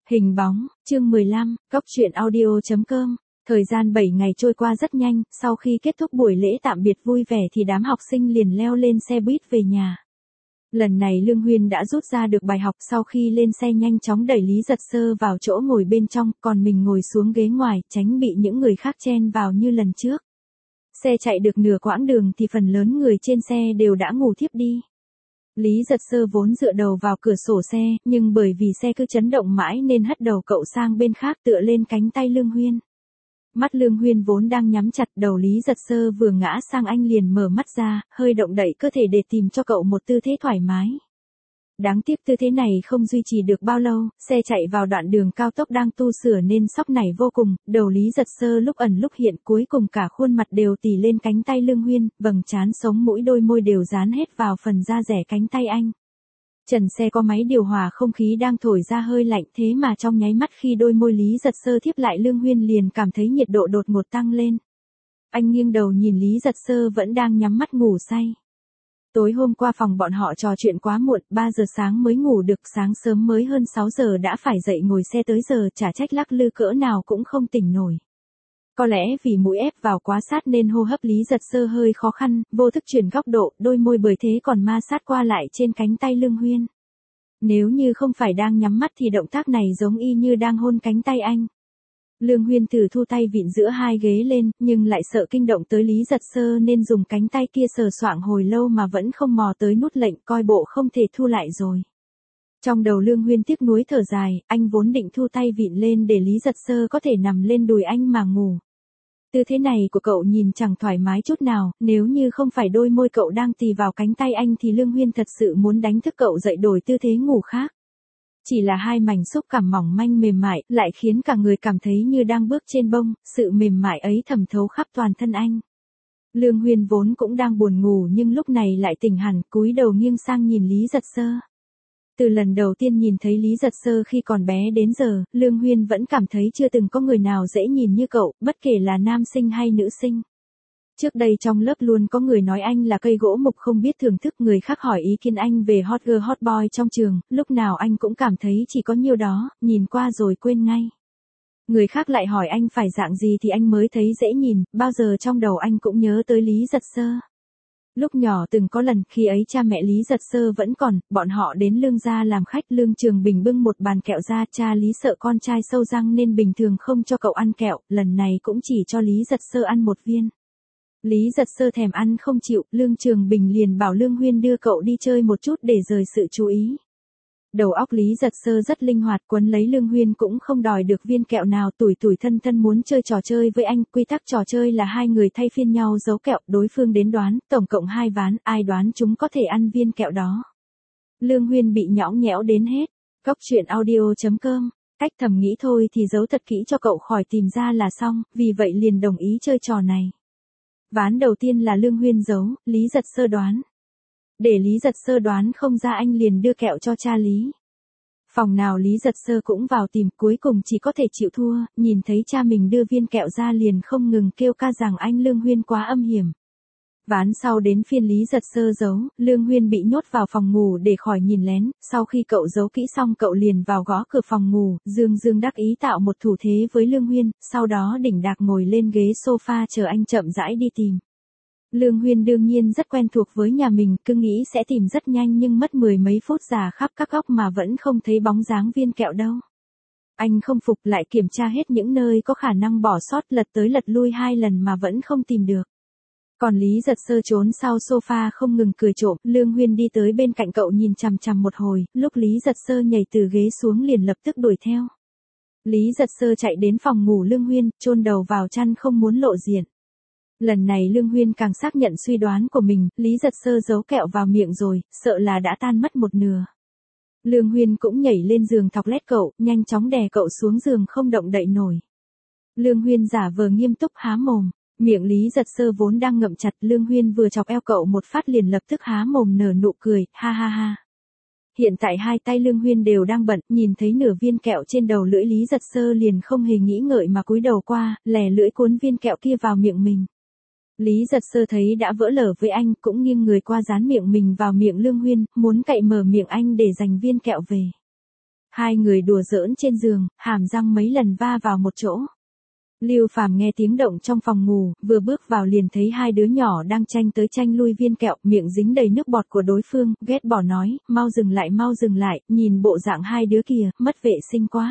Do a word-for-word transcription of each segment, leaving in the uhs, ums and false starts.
Hình bóng, chương mười lăm, Cóc truyện audio chấm com. Thời gian bảy ngày trôi qua rất nhanh, sau khi kết thúc buổi lễ tạm biệt vui vẻ thì đám học sinh liền leo lên xe buýt về nhà. Lần này Lương Huyên đã rút ra được bài học, sau khi lên xe nhanh chóng đẩy Lý Giật Sơ vào chỗ ngồi bên trong, còn mình ngồi xuống ghế ngoài, tránh bị những người khác chen vào như lần trước. Xe chạy được nửa quãng đường thì phần lớn người trên xe đều đã ngủ thiếp đi. Lý Giật Sơ vốn dựa đầu vào cửa sổ xe, nhưng bởi vì xe cứ chấn động mãi nên hất đầu cậu sang bên khác tựa lên cánh tay Lương Huyên. Mắt Lương Huyên vốn đang nhắm chặt, đầu Lý Giật Sơ vừa ngã sang anh liền mở mắt ra, hơi động đậy cơ thể để tìm cho cậu một tư thế thoải mái. Đáng tiếc tư thế này không duy trì được bao lâu, xe chạy vào đoạn đường cao tốc đang tu sửa nên sóc nảy vô cùng, đầu Lý Giật Sơ lúc ẩn lúc hiện, cuối cùng cả khuôn mặt đều tì lên cánh tay Lương Huyên, vầng trán sống mũi đôi môi đều dán hết vào phần da rẻ cánh tay anh. Trần xe có máy điều hòa không khí đang thổi ra hơi lạnh, thế mà trong nháy mắt khi đôi môi Lý Giật Sơ thiếp lại Lương Huyên liền cảm thấy nhiệt độ đột ngột tăng lên. Anh nghiêng đầu nhìn Lý Giật Sơ vẫn đang nhắm mắt ngủ say. Tối hôm qua phòng bọn họ trò chuyện quá muộn, ba giờ sáng mới ngủ được, sáng sớm mới hơn sáu giờ đã phải dậy ngồi xe tới giờ, chả trách lắc lư cỡ nào cũng không tỉnh nổi. Có lẽ vì mũi ép vào quá sát nên hô hấp Lý Giật Sơ hơi khó khăn, vô thức chuyển góc độ, đôi môi bởi thế còn ma sát qua lại trên cánh tay Lương Huyên. Nếu như không phải đang nhắm mắt thì động tác này giống y như đang hôn cánh tay anh. Lương Huyên thử thu tay vịn giữa hai ghế lên, nhưng lại sợ kinh động tới Lý Giật Sơ nên dùng cánh tay kia sờ soạng hồi lâu mà vẫn không mò tới nút lệnh, coi bộ không thể thu lại rồi. Trong đầu Lương Huyên tiếc nuối thở dài, anh vốn định thu tay vịn lên để Lý Giật Sơ có thể nằm lên đùi anh mà ngủ. Tư thế này của cậu nhìn chẳng thoải mái chút nào, nếu như không phải đôi môi cậu đang tì vào cánh tay anh thì Lương Huyên thật sự muốn đánh thức cậu dậy đổi tư thế ngủ khác. Chỉ là hai mảnh xúc cảm mỏng manh mềm mại, lại khiến cả người cảm thấy như đang bước trên bông, sự mềm mại ấy thẩm thấu khắp toàn thân anh. Lương Huyên vốn cũng đang buồn ngủ nhưng lúc này lại tỉnh hẳn, cúi đầu nghiêng sang nhìn Lý Giật Sơ. Từ lần đầu tiên nhìn thấy Lý Giật Sơ khi còn bé đến giờ, Lương Huyên vẫn cảm thấy chưa từng có người nào dễ nhìn như cậu, bất kể là nam sinh hay nữ sinh. Trước đây trong lớp luôn có người nói anh là cây gỗ mục không biết thưởng thức, người khác hỏi ý kiến anh về hot girl hot boy trong trường, lúc nào anh cũng cảm thấy chỉ có nhiêu đó, nhìn qua rồi quên ngay. Người khác lại hỏi anh phải dạng gì thì anh mới thấy dễ nhìn, bao giờ trong đầu anh cũng nhớ tới Lý Giật Sơ. Lúc nhỏ từng có lần, khi ấy cha mẹ Lý Giật Sơ vẫn còn, bọn họ đến Lương gia làm khách, Lương Trường Bình bưng một bàn kẹo ra, cha Lý sợ con trai sâu răng nên bình thường không cho cậu ăn kẹo, lần này cũng chỉ cho Lý Giật Sơ ăn một viên. Lý Giật Sơ thèm ăn không chịu, Lương Trường Bình liền bảo Lương Huyên đưa cậu đi chơi một chút để rời sự chú ý. Đầu óc Lý Giật Sơ rất linh hoạt, quấn lấy Lương Huyên cũng không đòi được viên kẹo nào, tủi tủi thân thân muốn chơi trò chơi với anh, quy tắc trò chơi là hai người thay phiên nhau giấu kẹo, đối phương đến đoán, tổng cộng hai ván, ai đoán chúng có thể ăn viên kẹo đó. Lương Huyên bị nhõng nhẽo đến hết. Cóc truyện audio chấm com. Cách thầm nghĩ thôi thì giấu thật kỹ cho cậu khỏi tìm ra là xong, vì vậy liền đồng ý chơi trò này. Ván đầu tiên là Lương Huyên giấu, Lý Giật Sơ đoán. Để Lý Giật Sơ đoán không ra anh liền đưa kẹo cho cha Lý. Phòng nào Lý Giật Sơ cũng vào tìm, cuối cùng chỉ có thể chịu thua, nhìn thấy cha mình đưa viên kẹo ra liền không ngừng kêu ca rằng anh Lương Huyên quá âm hiểm. Ván sau đến phiên Lý Giật Sơ giấu, Lương Huyên bị nhốt vào phòng ngủ để khỏi nhìn lén, sau khi cậu giấu kỹ xong cậu liền vào gõ cửa phòng ngủ, dương dương đắc ý tạo một thủ thế với Lương Huyên, sau đó đỉnh đạc ngồi lên ghế sofa chờ anh chậm rãi đi tìm. Lương Huyên đương nhiên rất quen thuộc với nhà mình, cứ nghĩ sẽ tìm rất nhanh nhưng mất mười mấy phút rà khắp các góc mà vẫn không thấy bóng dáng viên kẹo đâu. Anh không phục, lại kiểm tra hết những nơi có khả năng bỏ sót, lật tới lật lui hai lần mà vẫn không tìm được. Còn Lý Giật Sơ trốn sau sofa không ngừng cười trộm, Lương Huyên đi tới bên cạnh cậu nhìn chằm chằm một hồi, lúc Lý Giật Sơ nhảy từ ghế xuống liền lập tức đuổi theo. Lý Giật Sơ chạy đến phòng ngủ Lương Huyên, chôn đầu vào chăn không muốn lộ diện. Lần này Lương Huyên càng xác nhận suy đoán của mình, Lý Giật Sơ giấu kẹo vào miệng rồi, sợ là đã tan mất một nửa. Lương Huyên cũng nhảy lên giường thọc lét cậu, nhanh chóng đè cậu xuống giường không động đậy nổi. Lương Huyên giả vờ nghiêm túc há mồm, miệng Lý Giật Sơ vốn đang ngậm chặt, Lương Huyên vừa chọc eo cậu một phát liền lập tức há mồm nở nụ cười, ha ha ha. Hiện tại hai tay Lương Huyên đều đang bận, nhìn thấy nửa viên kẹo trên đầu lưỡi Lý Giật Sơ liền không hề nghĩ ngợi mà cúi đầu qua, lè lưỡi cuốn viên kẹo kia vào miệng mình. Lý Giật Sơ thấy đã vỡ lở với anh, cũng nghiêng người qua dán miệng mình vào miệng Lương Huyên, muốn cậy mở miệng anh để giành viên kẹo về. Hai người đùa giỡn trên giường, hàm răng mấy lần va vào một chỗ. Lưu Phàm nghe tiếng động trong phòng ngủ, vừa bước vào liền thấy hai đứa nhỏ đang tranh tới tranh lui viên kẹo, miệng dính đầy nước bọt của đối phương, ghét bỏ nói, mau dừng lại mau dừng lại, nhìn bộ dạng hai đứa kìa, mất vệ sinh quá.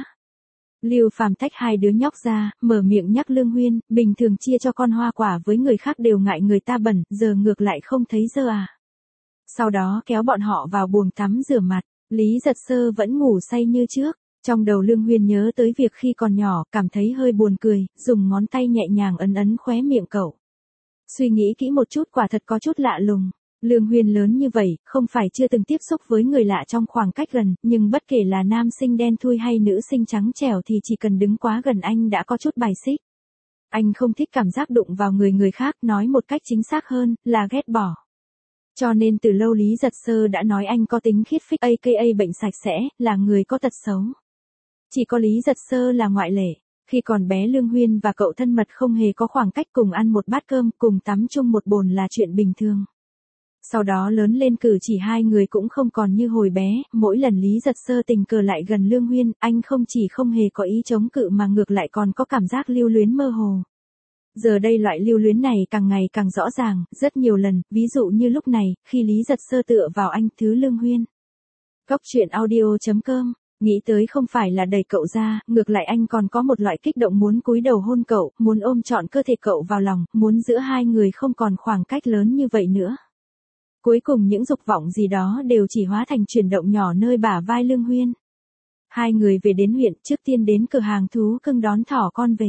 Lưu Phàm tách hai đứa nhóc ra, mở miệng nhắc Lương Huyên, bình thường chia cho con hoa quả với người khác đều ngại người ta bẩn, giờ ngược lại không thấy dơ à. Sau đó kéo bọn họ vào buồng tắm rửa mặt, Lý Giật Sơ vẫn ngủ say như trước. Trong đầu Lương Huyên nhớ tới việc khi còn nhỏ, cảm thấy hơi buồn cười, dùng ngón tay nhẹ nhàng ấn ấn khóe miệng cậu. Suy nghĩ kỹ một chút quả thật có chút lạ lùng. Lương Huyên lớn như vậy, không phải chưa từng tiếp xúc với người lạ trong khoảng cách gần, nhưng bất kể là nam sinh đen thui hay nữ sinh trắng trẻo thì chỉ cần đứng quá gần anh đã có chút bài xích. Anh không thích cảm giác đụng vào người người khác, nói một cách chính xác hơn, là ghét bỏ. Cho nên từ lâu Lý Giật Sơ đã nói anh có tính khiết phích aka bệnh sạch sẽ, là người có tật xấu. Chỉ có Lý Giật Sơ là ngoại lệ. Khi còn bé Lương Huyên và cậu thân mật không hề có khoảng cách, cùng ăn một bát cơm, cùng tắm chung một bồn là chuyện bình thường. Sau đó lớn lên cử chỉ hai người cũng không còn như hồi bé, mỗi lần Lý Giật Sơ tình cờ lại gần Lương Huyên, anh không chỉ không hề có ý chống cự mà ngược lại còn có cảm giác lưu luyến mơ hồ. Giờ đây loại lưu luyến này càng ngày càng rõ ràng, rất nhiều lần, ví dụ như lúc này, khi Lý Giật Sơ tựa vào anh, thứ Lương Huyên. Cóc truyện audio chấm com. Nghĩ tới không phải là đẩy cậu ra, ngược lại anh còn có một loại kích động muốn cúi đầu hôn cậu, muốn ôm trọn cơ thể cậu vào lòng, muốn giữa hai người không còn khoảng cách lớn như vậy nữa. Cuối cùng những dục vọng gì đó đều chỉ hóa thành chuyển động nhỏ nơi bả vai Lương Huyên. Hai người về đến huyện, trước tiên đến cửa hàng thú cưng đón thỏ con về.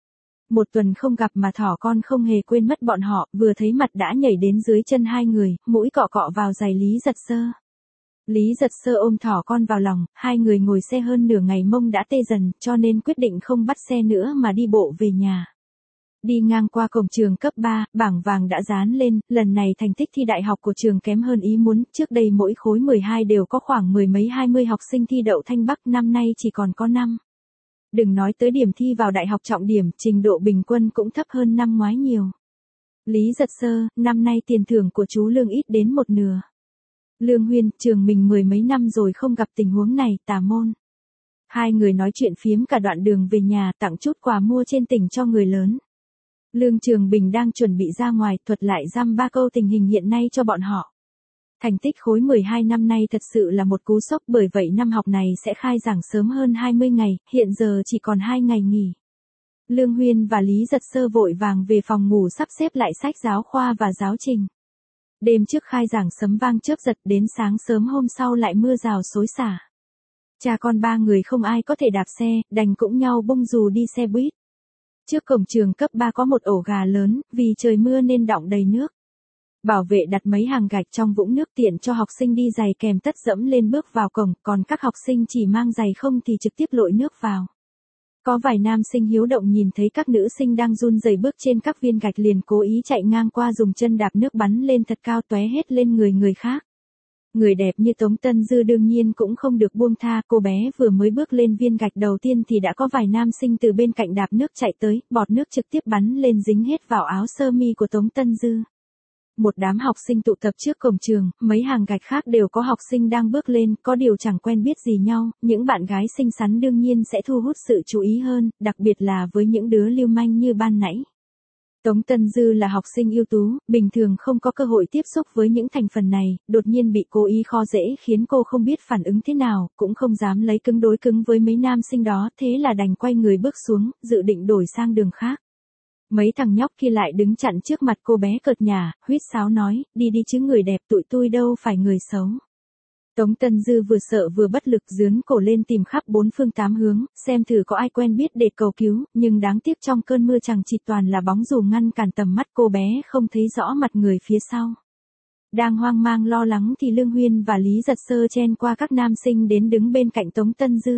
Một tuần không gặp mà thỏ con không hề quên mất bọn họ, vừa thấy mặt đã nhảy đến dưới chân hai người, mũi cọ cọ vào giày Lý Giật Sơ. Lý Giật Sơ ôm thỏ con vào lòng, hai người ngồi xe hơn nửa ngày mông đã tê dần, cho nên quyết định không bắt xe nữa mà đi bộ về nhà. Đi ngang qua cổng trường cấp ba, bảng vàng đã dán lên, lần này thành tích thi đại học của trường kém hơn ý muốn, trước đây mỗi khối mười hai đều có khoảng mười mấy hai mươi học sinh thi đậu Thanh Bắc, năm nay chỉ còn có năm. Đừng nói tới điểm thi vào đại học trọng điểm, trình độ bình quân cũng thấp hơn năm ngoái nhiều. Lý Giật Sơ, năm nay tiền thưởng của chú Lương ít đến một nửa. Lương Huyên, trường mình mười mấy năm rồi không gặp tình huống này, tà môn. Hai người nói chuyện phiếm cả đoạn đường về nhà, tặng chút quà mua trên tỉnh cho người lớn. Lương Trường Bình đang chuẩn bị ra ngoài, thuật lại dăm ba câu tình hình hiện nay cho bọn họ. Thành tích khối mười hai năm nay thật sự là một cú sốc, bởi vậy năm học này sẽ khai giảng sớm hơn hai mươi ngày, hiện giờ chỉ còn hai ngày nghỉ. Lương Huyên và Lý Giật Sơ vội vàng về phòng ngủ sắp xếp lại sách giáo khoa và giáo trình. Đêm trước khai giảng sấm vang chớp giật, đến sáng sớm hôm sau lại mưa rào xối xả. Cha con ba người không ai có thể đạp xe, đành cũng nhau bung dù đi xe buýt. Trước cổng trường cấp ba có một ổ gà lớn, vì trời mưa nên đọng đầy nước. Bảo vệ đặt mấy hàng gạch trong vũng nước tiện cho học sinh đi giày kèm tất dẫm lên bước vào cổng, còn các học sinh chỉ mang giày không thì trực tiếp lội nước vào. Có vài nam sinh hiếu động nhìn thấy các nữ sinh đang run rẩy bước trên các viên gạch liền cố ý chạy ngang qua dùng chân đạp nước bắn lên thật cao tóe hết lên người người khác. Người đẹp như Tống Tân Dư đương nhiên cũng không được buông tha, cô bé vừa mới bước lên viên gạch đầu tiên thì đã có vài nam sinh từ bên cạnh đạp nước chạy tới, bọt nước trực tiếp bắn lên dính hết vào áo sơ mi của Tống Tân Dư. Một đám học sinh tụ tập trước cổng trường, mấy hàng gạch khác đều có học sinh đang bước lên, có điều chẳng quen biết gì nhau, những bạn gái xinh xắn đương nhiên sẽ thu hút sự chú ý hơn, đặc biệt là với những đứa lưu manh như ban nãy. Tống Tân Dư là học sinh ưu tú, bình thường không có cơ hội tiếp xúc với những thành phần này, đột nhiên bị cố ý khó dễ khiến cô không biết phản ứng thế nào, cũng không dám lấy cứng đối cứng với mấy nam sinh đó, thế là đành quay người bước xuống, dự định đổi sang đường khác. Mấy thằng nhóc kia lại đứng chặn trước mặt cô bé cợt nhả, huýt sáo nói, đi đi chứ người đẹp, tụi tôi đâu phải người xấu. Tống Tân Dư vừa sợ vừa bất lực dướn cổ lên tìm khắp bốn phương tám hướng, xem thử có ai quen biết để cầu cứu, nhưng đáng tiếc trong cơn mưa chẳng chịt toàn là bóng dù ngăn cản tầm mắt cô bé không thấy rõ mặt người phía sau. Đang hoang mang lo lắng thì Lương Huyên và Lý Giật Sơ chen qua các nam sinh đến đứng bên cạnh Tống Tân Dư.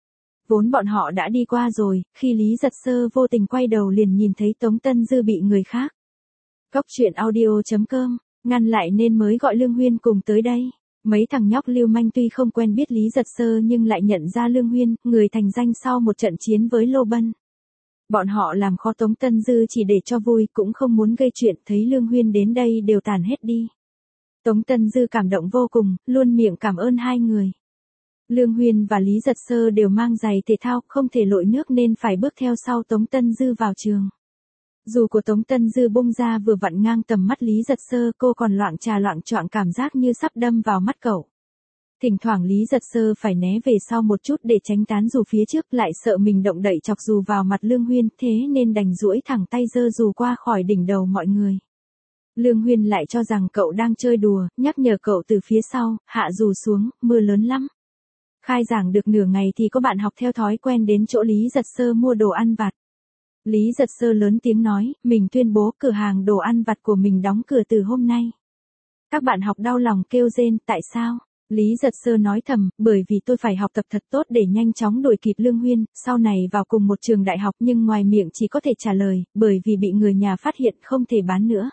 Vốn bọn họ đã đi qua rồi, khi Lý Giật Sơ vô tình quay đầu liền nhìn thấy Tống Tân Dư bị người khác. Cóc truyện audio chấm com, ngăn lại nên mới gọi Lương Huyên cùng tới đây. Mấy thằng nhóc lưu manh tuy không quen biết Lý Giật Sơ nhưng lại nhận ra Lương Huyên, người thành danh sau một trận chiến với Lô Bân. Bọn họ làm khó Tống Tân Dư chỉ để cho vui, cũng không muốn gây chuyện, thấy Lương Huyên đến đây đều tản hết đi. Tống Tân Dư cảm động vô cùng, luôn miệng cảm ơn hai người. Lương Huyên và Lý Giật Sơ đều mang giày thể thao, không thể lội nước nên phải bước theo sau Tống Tân Dư vào trường. Dù của Tống Tân Dư bung ra vừa vặn ngang tầm mắt Lý Giật Sơ, cô còn loạng trà loạng choạng cảm giác như sắp đâm vào mắt cậu. Thỉnh thoảng Lý Giật Sơ phải né về sau một chút để tránh tán dù phía trước, lại sợ mình động đậy chọc dù vào mặt Lương Huyên, thế nên đành duỗi thẳng tay giơ dù qua khỏi đỉnh đầu mọi người. Lương Huyên lại cho rằng cậu đang chơi đùa, nhắc nhở cậu từ phía sau, hạ dù xuống, mưa lớn lắm. Khai giảng được nửa ngày thì có bạn học theo thói quen đến chỗ Lý Giật Sơ mua đồ ăn vặt. Lý Giật Sơ lớn tiếng nói, mình tuyên bố cửa hàng đồ ăn vặt của mình đóng cửa từ hôm nay. Các bạn học đau lòng kêu rên, tại sao? Lý Giật Sơ nói thầm, bởi vì tôi phải học tập thật tốt để nhanh chóng đuổi kịp Lương Huyên, sau này vào cùng một trường đại học, nhưng ngoài miệng chỉ có thể trả lời, bởi vì bị người nhà phát hiện không thể bán nữa.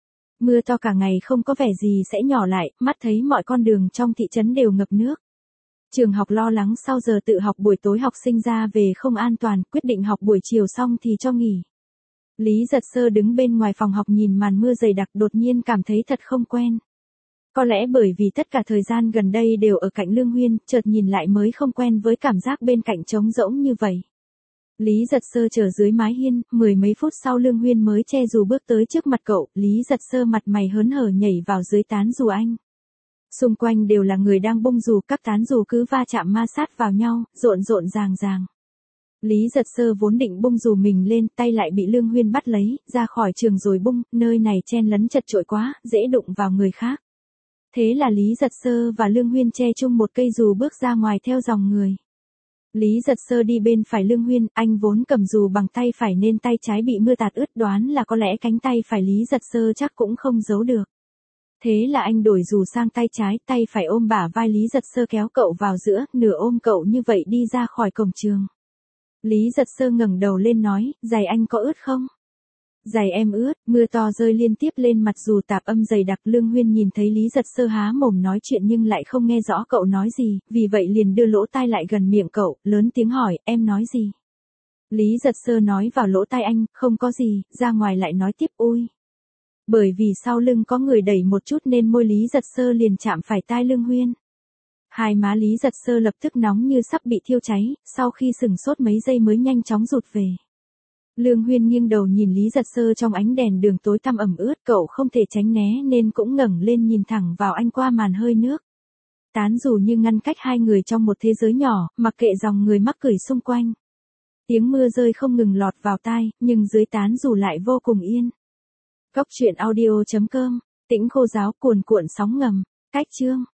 Mưa to cả ngày không có vẻ gì sẽ nhỏ lại, mắt thấy mọi con đường trong thị trấn đều ngập nước. Trường học lo lắng sau giờ tự học buổi tối học sinh ra về không an toàn, quyết định học buổi chiều xong thì cho nghỉ. Lý Giật Sơ đứng bên ngoài phòng học nhìn màn mưa dày đặc, đột nhiên cảm thấy thật không quen. Có lẽ bởi vì tất cả thời gian gần đây đều ở cạnh Lương Huyên, chợt nhìn lại mới không quen với cảm giác bên cạnh trống rỗng như vậy. Lý Giật Sơ chờ dưới mái hiên, mười mấy phút sau Lương Huyên mới che dù bước tới trước mặt cậu, Lý Giật Sơ mặt mày hớn hở nhảy vào dưới tán dù anh. Xung quanh đều là người đang bung dù, các tán dù cứ va chạm ma sát vào nhau, rộn rộn ràng ràng. Lý Giật Sơ vốn định bung dù mình lên, tay lại bị Lương Huyên bắt lấy, ra khỏi trường rồi bung, nơi này chen lấn chật chội quá, dễ đụng vào người khác. Thế là Lý Giật Sơ và Lương Huyên che chung một cây dù bước ra ngoài theo dòng người. Lý Giật Sơ đi bên phải Lương Huyên, anh vốn cầm dù bằng tay phải nên tay trái bị mưa tạt ướt, đoán là có lẽ cánh tay phải Lý Giật Sơ chắc cũng không giấu được. Thế là anh đổi dù sang tay trái, tay phải ôm bả vai Lý Giật Sơ kéo cậu vào giữa, nửa ôm cậu như vậy đi ra khỏi cổng trường. Lý Giật Sơ ngẩng đầu lên nói, giày anh có ướt không? Giày em ướt, mưa to rơi liên tiếp lên mặt dù tạp âm dày đặc. Lương Huyên nhìn thấy Lý Giật Sơ há mồm nói chuyện nhưng lại không nghe rõ cậu nói gì, vì vậy liền đưa lỗ tai lại gần miệng cậu, lớn tiếng hỏi, em nói gì? Lý Giật Sơ nói vào lỗ tai anh, không có gì, ra ngoài lại nói tiếp ui. Bởi vì sau lưng có người đẩy một chút nên môi Lý Giật Sơ liền chạm phải tai Lương Huyên. Hai má Lý Giật Sơ lập tức nóng như sắp bị thiêu cháy, sau khi sừng sốt mấy giây mới nhanh chóng rụt về. Lương Huyên nghiêng đầu nhìn Lý Giật Sơ trong ánh đèn đường tối tăm ẩm ướt, cậu không thể tránh né nên cũng ngẩng lên nhìn thẳng vào anh qua màn hơi nước. Tán dù như ngăn cách hai người trong một thế giới nhỏ, mặc kệ dòng người mắc cười xung quanh. Tiếng mưa rơi không ngừng lọt vào tai, nhưng dưới tán dù lại vô cùng yên. Góc truyện audio chấm com, tĩnh khô giáo cuồn cuộn sóng ngầm, cách chương.